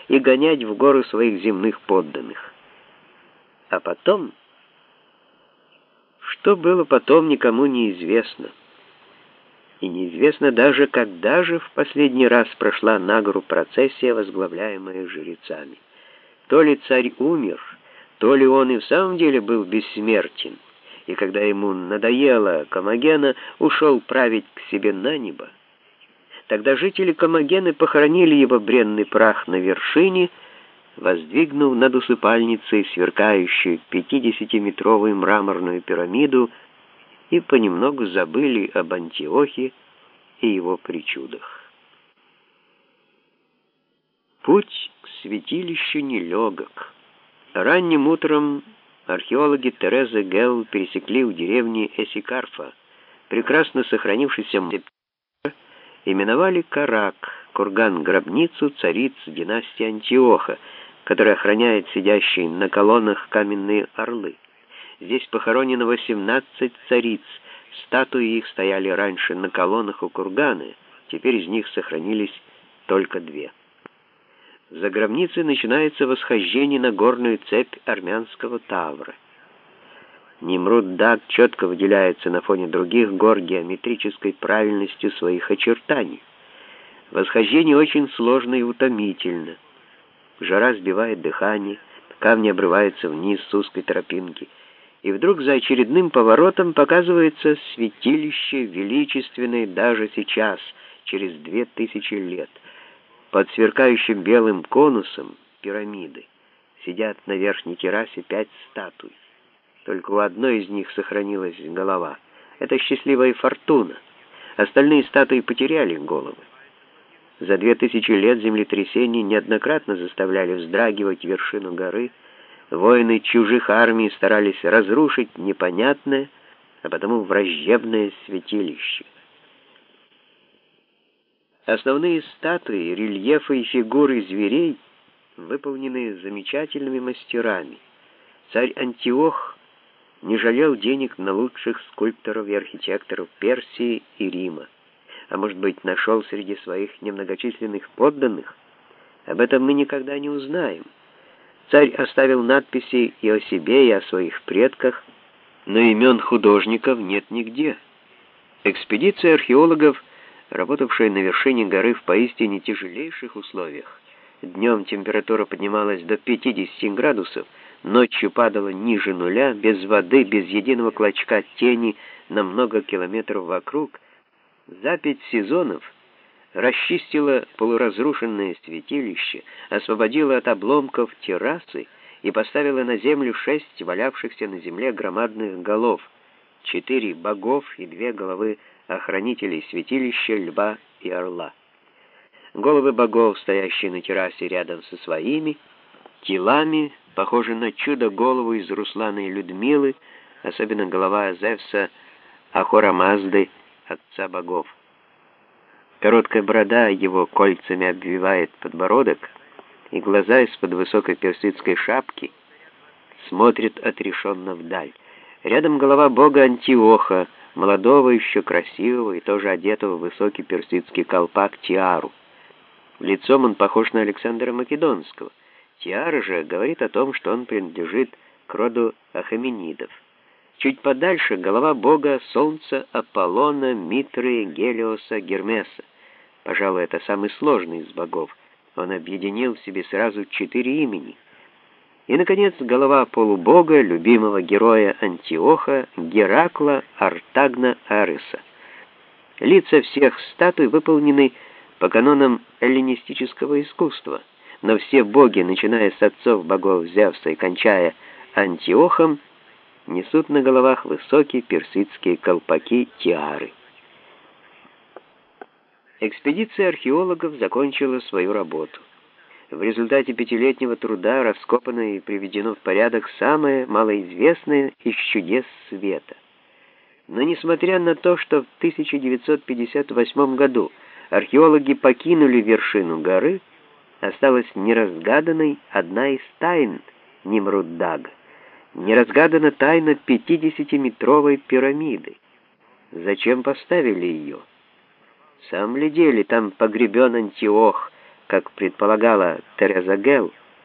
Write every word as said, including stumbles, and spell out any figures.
и гонять в горы своих земных подданных. А потом... Что было потом, никому не известно. И неизвестно даже, когда же в последний раз прошла на гору процессия, возглавляемая жрецами. То ли царь умер, то ли он и в самом деле был бессмертен, и когда ему надоело Комагена, ушел править к себе на небо. Тогда жители Комагены похоронили его бренный прах на вершине, воздвигнув над усыпальницей сверкающую пятидесятиметровую мраморную пирамиду, и понемногу забыли об Антиохе и его причудах. Путь к святилищу нелегок. Ранним утром археологи Тереза Гелл пересекли у деревни Эсикарфа прекрасно сохранившийся мостик, именовали Карак, курган-гробницу цариц династии Антиоха, который охраняет сидящие на колоннах каменные орлы. Здесь похоронено восемнадцать цариц. Статуи их стояли раньше на колоннах у кургана, теперь из них сохранились только две. За гробницей начинается восхождение на горную цепь армянского Тавра. Нимрут-Даг четко выделяется на фоне других гор геометрической правильностью своих очертаний. Восхождение очень сложно и утомительно. Жара сбивает дыхание, камни обрываются вниз с узкой тропинки, и вдруг за очередным поворотом показывается святилище, величественное даже сейчас, через две тысячи лет. Под сверкающим белым конусом пирамиды сидят на верхней террасе пять статуй. Только у одной из них сохранилась голова. Это счастливая Фортуна. Остальные статуи потеряли головы. За две тысячи лет землетрясения неоднократно заставляли вздрагивать вершину горы. Воины чужих армий старались разрушить непонятное, а потому враждебное святилище. Основные статуи, рельефы и фигуры зверей выполнены замечательными мастерами. Царь Антиох не жалел денег на лучших скульпторов и архитекторов Персии и Рима. А может быть, нашел среди своих немногочисленных подданных? Об этом мы никогда не узнаем. Царь оставил надписи и о себе, и о своих предках, но имен художников нет нигде. Экспедиция археологов, работавшая на вершине горы в поистине тяжелейших условиях, днем температура поднималась до пятидесяти градусов, ночью падала ниже нуля, без воды, без единого клочка тени на много километров вокруг, за пять сезонов расчистила полуразрушенное святилище, освободила от обломков террасы и поставила на землю шесть валявшихся на земле громадных голов, четыре богов и две головы охранителей святилища, льва и орла. Головы богов, стоящие на террасе рядом со своими телами, похожи на чудо-голову из Руслана и Людмилы, особенно голова Зевса Ахура-Мазды, отца богов. Короткая борода его кольцами обвивает подбородок, и глаза из-под высокой персидской шапки смотрят отрешенно вдаль. Рядом голова бога Антиоха, молодого, еще красивого и тоже одетого в высокий персидский колпак тиару. Лицом он похож на Александра Македонского. Тиара же говорит о том, что он принадлежит к роду ахаменидов. Чуть подальше голова бога Солнца Аполлона, Митры, Гелиоса, Гермеса. Пожалуй, это самый сложный из богов. Он объединил в себе сразу четыре имени. И, наконец, голова полубога, любимого героя Антиоха, Геракла Артагна Ареса. Лица всех статуй выполнены по канонам эллинистического искусства, но все боги, начиная с отцов богов Зевса и кончая Антиохом, несут на головах высокие персидские колпаки тиары. Экспедиция археологов закончила свою работу. В результате пятилетнего труда раскопано и приведено в порядок самое малоизвестное из чудес света. Но несмотря на то, что в тысяча девятьсот пятьдесят восьмом году археологи покинули вершину горы, осталась неразгаданной одна из тайн Нимрут-Дага. Неразгадана тайна пятидесятиметровой пирамиды. Зачем поставили ее? В самом ли деле там погребен Антиох, как предполагала Тереза Гелл,